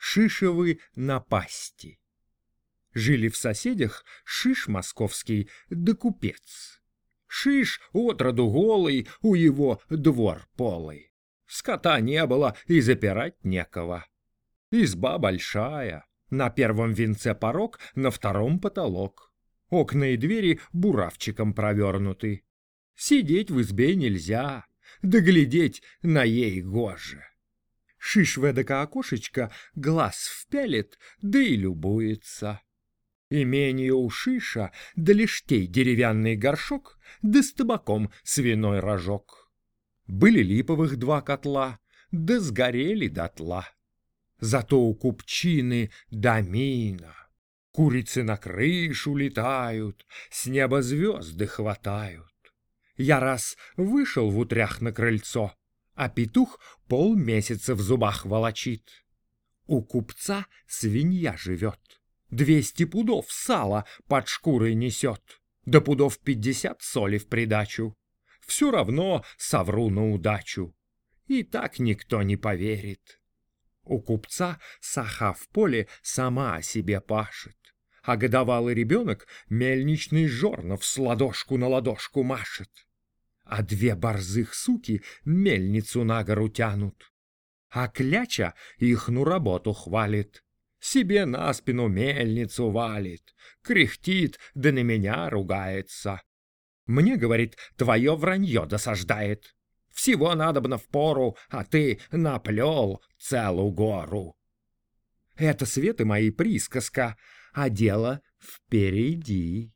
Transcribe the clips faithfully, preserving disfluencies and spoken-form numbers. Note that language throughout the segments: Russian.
Шишевы напасти. Жили в соседях Шиш московский да купец. Шиш отроду голый, у его двор полый. Скота не было и запирать некого. Изба большая, на первом венце порог, на втором потолок. Окна и двери буравчиком провернуты. Сидеть в избе нельзя, да глядеть на ей гоже. Шиш в эдакое окошечко глаз впялит, да и любуется. Имение у Шиша, да лиштей деревянный горшок, да с табаком свиной рожок. Были липовых два котла, да сгорели дотла. Зато у купчины домина. Курицы на крышу летают, с неба звезды хватают. Я раз вышел в утрях на крыльцо, а петух полмесяца в зубах волочит. У купца свинья живет. Двести пудов сала под шкурой несет, да пудов пятьдесят соли в придачу. Все равно совру на удачу, и так никто не поверит. У купца саха в поле сама о себе пашет, а годовалый ребенок мельничный жорнов с ладошку на ладошку машет. А две борзых суки мельницу на гору тянут, а кляча ихну работу хвалит. Себе на спину мельницу валит, кряхтит, да на меня ругается. Мне, говорит, твое вранье досаждает. Всего надобно впору, а ты наплел целую гору. Это, светы мои, присказка, а дело впереди.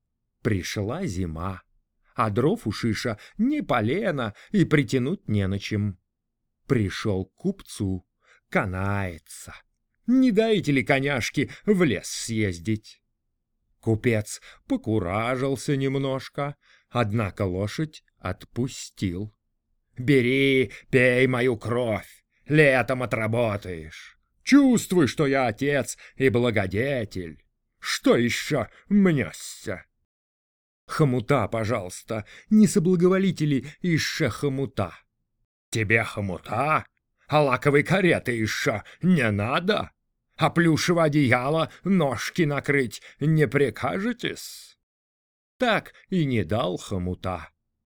Пришла зима, а дров у Шиша не полено и притянуть не на чем. Пришел к купцу, канается. Не дайте ли коняшки в лес съездить? Купец покуражился немножко, однако лошадь отпустил. Бери, пей мою кровь, летом отработаешь. Чувствуй, что я отец и благодетель. Что еще мнешься? Хомута, пожалуйста, не соблаговолите ли еще хомута? Тебе хомута? А лаковой кареты еще не надо? А плюшевое одеяло ножки накрыть не прикажетесь? Так и не дал хомута.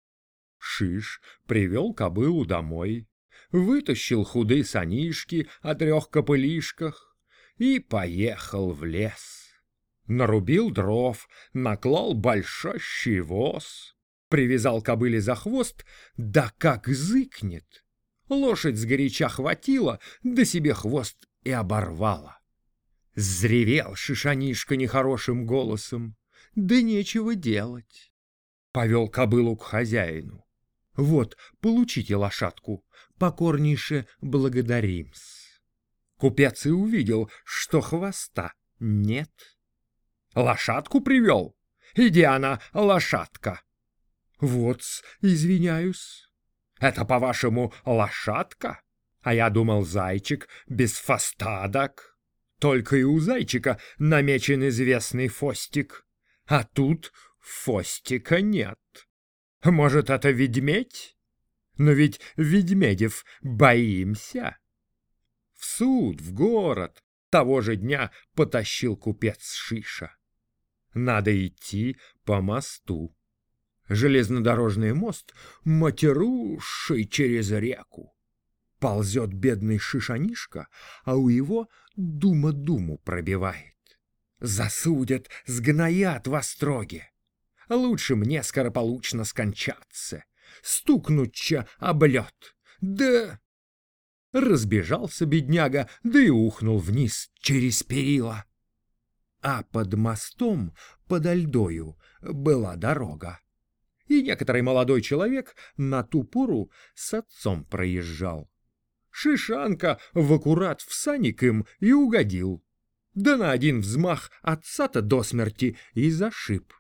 Шиш привел кобылу домой, вытащил худые санишки о трех копылишках и поехал в лес. Нарубил дров, наклал большущий воз, привязал кобыле за хвост, да как зыкнет. Лошадь сгоряча хватила, да себе хвост и оборвала. Зревел Шишанишка нехорошим голосом, да нечего делать. Повел кобылу к хозяину. Вот, получите лошадку, покорнейше благодарим-с. Купец и увидел, что хвоста нет. Лошадку привел? Иди она, лошадка. Вот-с, извиняюсь. Это, по-вашему, лошадка? А я думал, зайчик без фастадок. Только и у зайчика намечен известный фостик. А тут фостика нет. Может, это ведмедь? Но ведь ведмедев боимся. В суд, в город того же дня потащил купец Шиша. Надо идти по мосту. Железнодорожный мост матеруший через реку. Ползет бедный Шишанишка, а у его дума думу пробивает. Засудят, сгноят во строге. Лучше мне скорополучно скончаться, стукнуть-ча об лед. Да... Разбежался бедняга, да и ухнул вниз через перила. А под мостом, подо льдою, была дорога. И некоторый молодой человек на ту пору с отцом проезжал. Шишанка в аккурат в саник им и угодил. Да на один взмах отца-то до смерти и зашиб.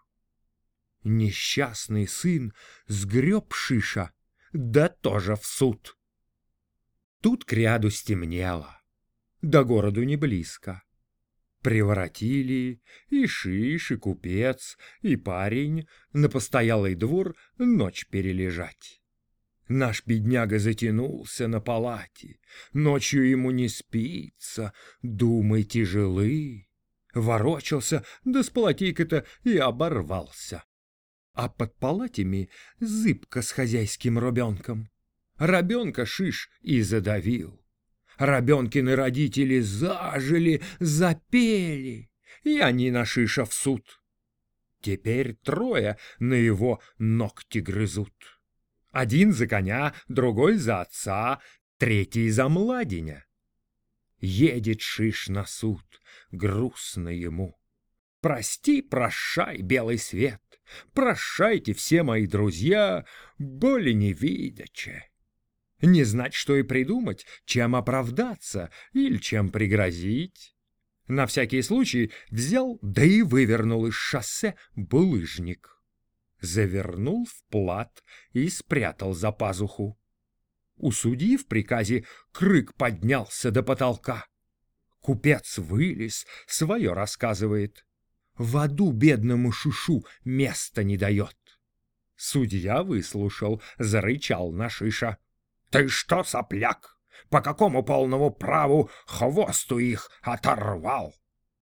Несчастный сын сгреб Шиша, да тоже в суд. Тут кряду стемнело, до городу не близко. Приворотили и Шиш, и купец, и парень на постоялый двор ночь перележать. Наш бедняга затянулся на палате, ночью ему не спится, думы тяжелы. Ворочался, да с полотейка-то и оборвался. А под палатями зыбка с хозяйским ребенком. Ребенка шиш и задавил. Ребенкины родители зажили, запели, и они на шиша в суд. Теперь трое на его ногти грызут. Один за коня, другой за отца, третий за младеня. Едет шиш на суд, грустно ему. Прости, прощай, белый свет, прощайте все мои друзья, боли не видяче. Не знать, что и придумать, чем оправдаться или чем пригрозить. На всякий случай взял, да и вывернул из шоссе булыжник. Завернул в плат и спрятал за пазуху. У судьи в приказе крик поднялся до потолка. Купец вылез, свое рассказывает. В аду бедному шишу места не дает. Судья выслушал, зарычал на шиша. «Ты что, сопляк, по какому полному праву хвосту их оторвал?»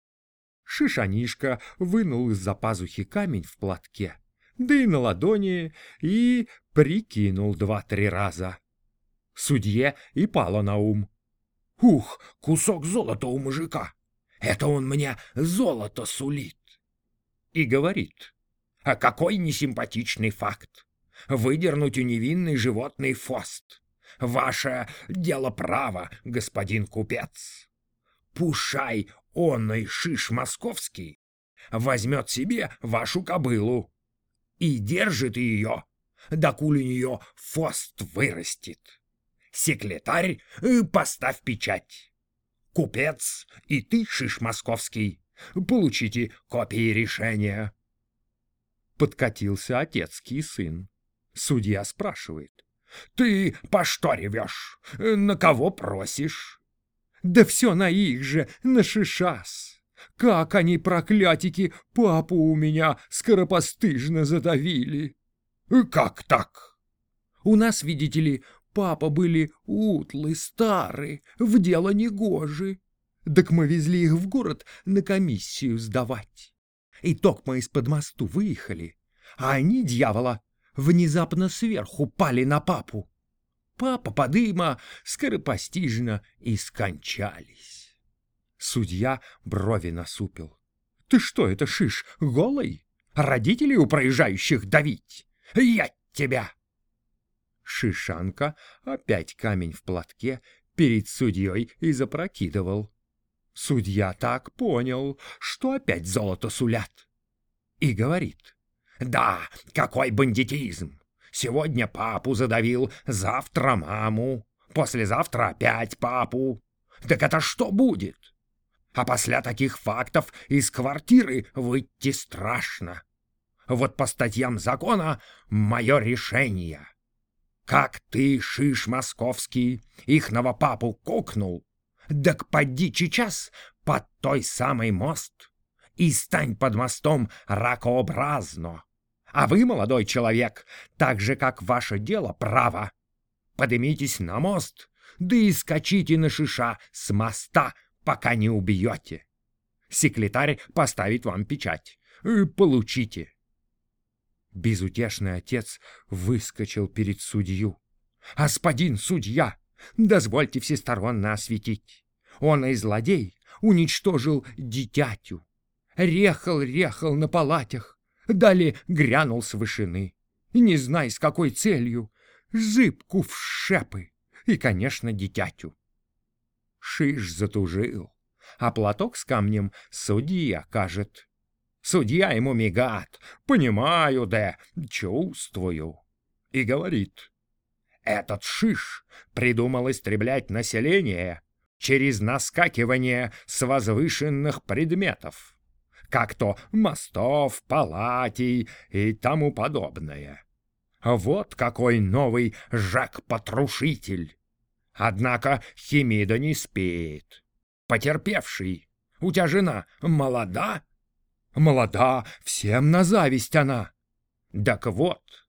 Шишанишка вынул из-за пазухи камень в платке, да и на ладони, и прикинул два-три раза. Судье и пало на ум. «Ух, кусок золота у мужика! Это он мне золото сулит!» И говорит: «А какой несимпатичный факт! Выдернуть у невинной животный хвост! Ваше дело право, господин купец! Пушай онный шиш московский возьмет себе вашу кобылу и держит ее, докуль у нее хвост вырастет. Секретарь, поставь печать. Купец и ты, шиш московский, получите копии решения». Подкатился отецкий сын. Судья спрашивает: «Ты по что ревешь? На кого просишь?» «Да все на их же, на шишас. Как они, проклятики, папу у меня скоропостыжно задавили!» «Как так?» «У нас, видите ли, папа были утлы, старые, в дело негожи. Так мы везли их в город на комиссию сдавать. И токмо из-под мосту выехали, а они, дьявола, внезапно сверху пали на папу. Папа подыма скоропостижно и скончались». Судья брови насупил. «Ты что это, шиш, голый? Родителей у проезжающих давить? Я тебя!» Шишанка опять камень в платке перед судьей и запрокидывал. Судья так понял, что опять золото сулят. И говорит: «Да, какой бандитизм! Сегодня папу задавил, завтра маму, послезавтра опять папу. Так это что будет? А после таких фактов из квартиры выйти страшно. Вот по статьям закона мое решение. Как ты, шиш московский, ихного папу кокнул, так поди сейчас под той самый мост и стань под мостом ракообразно. А вы, молодой человек, так же, как ваше дело право, подымитесь на мост, да и скачите на шиша с моста, пока не убьете. Секретарь поставит вам печать. Получите». Безутешный отец выскочил перед судью. «Господин судья, дозвольте всесторонно осветить. Он и злодей уничтожил дитятю. Рехал-рехал на палатях, далее грянул с вышины. Не знай, с какой целью, зыбку в шепы и, конечно, дитятю». Шиш затужил, а платок с камнем судья кажет. Судья ему мигат: «Понимаю, да, чувствую». И говорит: «Этот шиш придумал истреблять население через наскакивание с возвышенных предметов, как то мостов, палатей и тому подобное. Вот какой новый Жак-потрошитель. Однако Хемида не спит. Потерпевший, у тебя жена молода?» «Молода, всем на зависть она». «Так вот,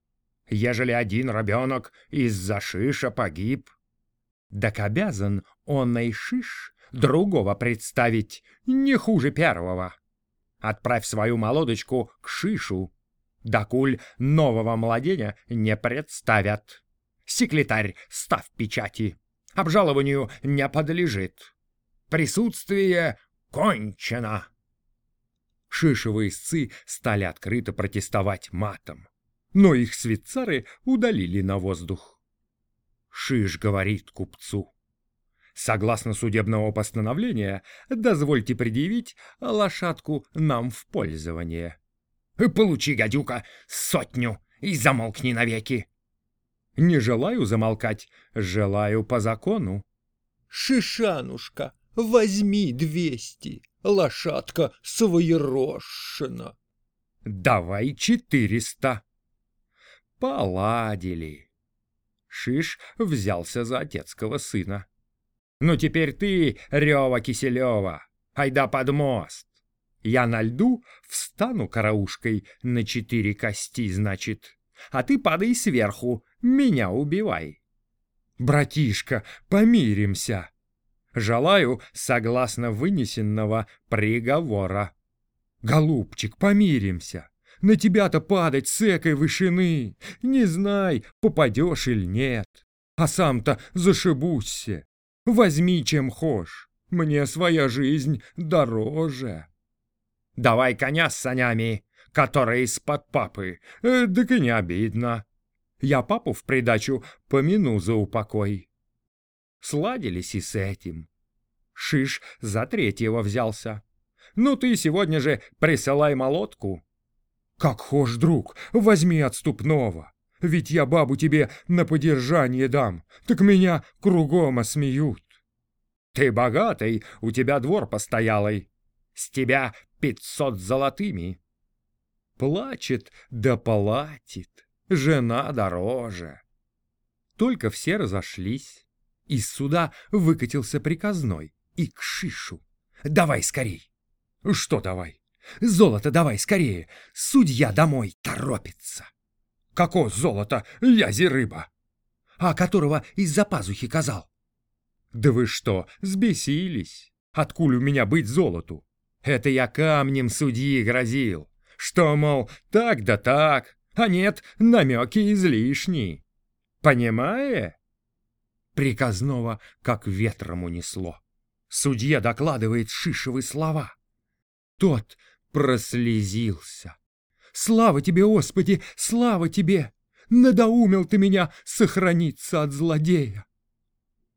ежели один ребенок из-за Шиша погиб. Так обязан он и Шиш другого представить не хуже первого. Отправь свою молодочку к Шишу, докуль нового младеня не представят. Секретарь, став печати, обжалованию не подлежит. Присутствие кончено. Шишевы истцы стали открыто протестовать матом, но их свитцары удалили на воздух. Шиш говорит купцу: согласно судебного постановления, дозвольте предъявить лошадку нам в пользование. Получи, гадюка, сотню и замолкни навеки. Не желаю замолкать, желаю по закону. Шишанушка, возьми двести, лошадка своерошена. Давай четыреста. Поладили. Шиш взялся за отецкого сына. Ну теперь ты, Рева-Киселева, айда под мост. Я на льду встану караушкой на четыре кости, значит, а ты падай сверху, меня убивай. Братишка, помиримся. Желаю согласно вынесенного приговора. Голубчик, помиримся. На тебя-то падать с экой вышины. Не знай, попадешь или нет. А сам-то зашибуся. Возьми, чем хошь. Мне своя жизнь дороже. Давай коня с санями, которые из-под папы. Э, так и не обидно. Я папу в придачу помяну за упокой. Сладились и с этим. Шиш за третьего взялся. Ну ты сегодня же присылай молотку. Как хошь, друг, возьми отступного. Ведь я бабу тебе на подержание дам, так меня кругом осмеют. Ты богатый, у тебя двор постоялый. С тебя пятьсот золотыми. Плачет да платит, жена дороже. Только все разошлись. Из суда выкатился приказной и к Шишу. Давай скорей. Что давай? Золото давай скорее, судья домой торопится. Какое золото, язи рыба? А которого из-за пазухи казал? Да вы что, сбесились? Откуль у меня быть золоту? Это я камнем судьи грозил. Что, мол, так да так, а нет, намеки излишние. Понимае? Приказного как ветром унесло. Судья докладывает Шишевы слова. Тот прослезился. Слава тебе, Господи, слава тебе! Надоумил ты меня сохраниться от злодея.